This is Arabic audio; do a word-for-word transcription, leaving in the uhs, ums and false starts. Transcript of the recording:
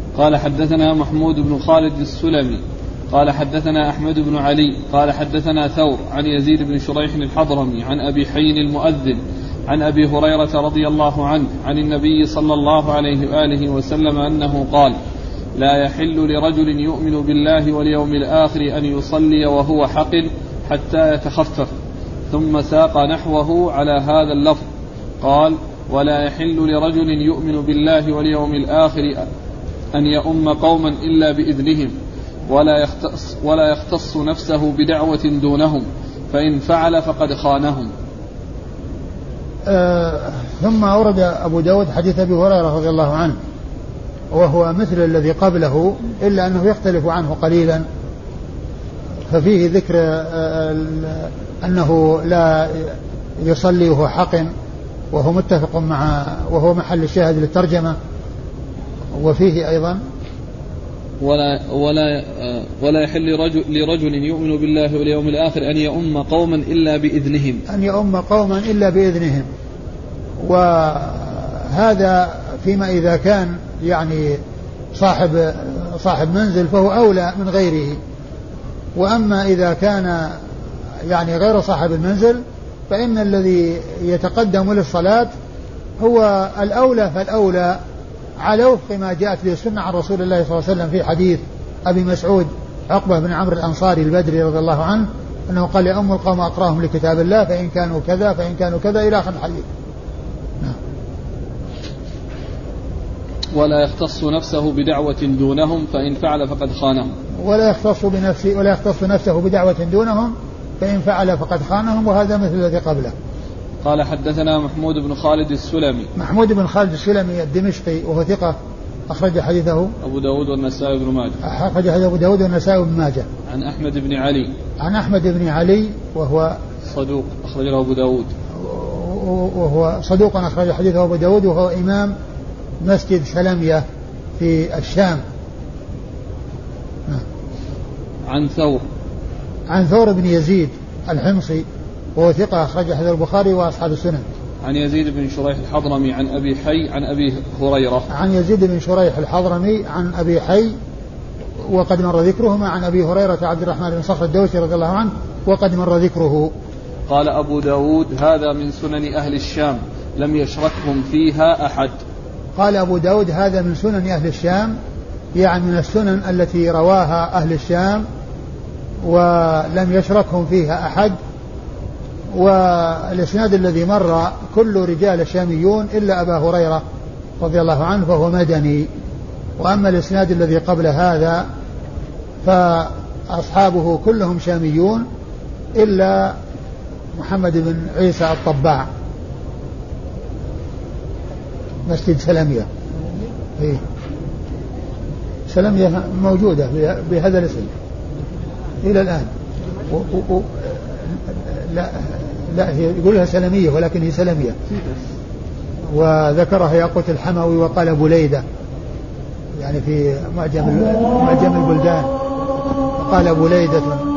قال حدثنا محمود بن خالد السلمي قال حدثنا أحمد بن علي قال حدثنا ثور عن يزيد بن شريح الحضرمي عن أبي حي المؤذن عن أبي هريرة رضي الله عنه عن النبي صلى الله عليه وآله وسلم أنه قال لا يحل لرجل يؤمن بالله واليوم الآخر أن يصلي وهو حقل حتى يتخفف، ثم ساق نحوه على هذا اللفظ قال ولا يحل لرجل يؤمن بالله واليوم الآخر أن يؤم قوما إلا بإذنهم ولا يختص, ولا يختص نفسه بدعوة دونهم، فإن فعل فقد خانهم. آه ثم أورد أبو داود حديث أبي هريرة رضي الله عنه وهو مثل الذي قبله إلا أنه يختلف عنه قليلا، ففيه ذكر آه أنه لا يصلي وهو حق، وهو متفق مع وهو محل الشاهد للترجمة. وفيه أيضا ولا ولا ولا يحل لرجل, لرجل يؤمن بالله واليوم الآخر أن يؤم قوما إلا بإذنهم أن يؤم قوما إلا بإذنهم. وهذا فيما إذا كان يعني صاحب صاحب منزل فهو أولى من غيره، وأما إذا كان يعني غير صاحب المنزل فإن الذي يتقدم للصلاة هو الأولى فالأولى على وفق ما جاءت به السنة عن رسول الله صلى الله عليه وسلم في حديث أبي مسعود عقبة بن عمرو الأنصاري البدري رضي الله عنه أنه قال يؤم القوم أقراهم لكتاب الله فإن كانوا كذا فإن كانوا كذا إلى آخر الحديث. ولا يختص نفسه بدعوة دونهم فإن فعل فقد خانهم. ولا يختص بنفسه ولا يختص نفسه بدعوة دونهم فإن فعل فقد خانهم، وهذا مثل الذي قبله. قال حدثنا محمود بن خالد السلمي محمود بن خالد السلمي الدمشقي وهو ثقة أخرج حديثه أبو داود والنسائي بن ماجه أخرج حديث أبو داود والنسائي بن ماجه. عن أحمد بن علي عن أحمد بن علي وهو صدوق أخرج له أبو داود وهو صدوق أخرج حديثه أبو داود وهو إمام مسجد سلمية في الشام. عن ثور عن ثور بن يزيد الحمصي وهو ثقة أخرج حديث البخاري وأصحاب السنن. عن يزيد بن شريح الحضرمي عن أبي حي عن أبي هريرة عن يزيد بن شريح الحضرمي عن أبي حي وقد مر ذكرهما عن أبي هريرة عبد الرحمن بن صخر الدوسي رضي الله عنه وقد مر ذكره. قال أبو داود هذا من سنن أهل الشام لم يشركهم فيها أحد. قال أبو داود هذا من سنن أهل الشام، يعني من السنن التي رواها أهل الشام ولم يشركهم فيها أحد. والإسناد الذي مر كل رجال شاميون إلا أبا هريرة رضي الله عنه فهو مدني. وأما الإسناد الذي قبل هذا فأصحابه كلهم شاميون إلا محمد بن عيسى الطباع مسجد سلمية. إيه؟ سلمية موجودة بهذا الاسم إلى الآن. و و و لا لا هي يقولها سلمية ولكن هي سلمية، وذكرها ياقوت الحموي وقال بوليدة يعني في معجم معجم البلدان قال بوليدة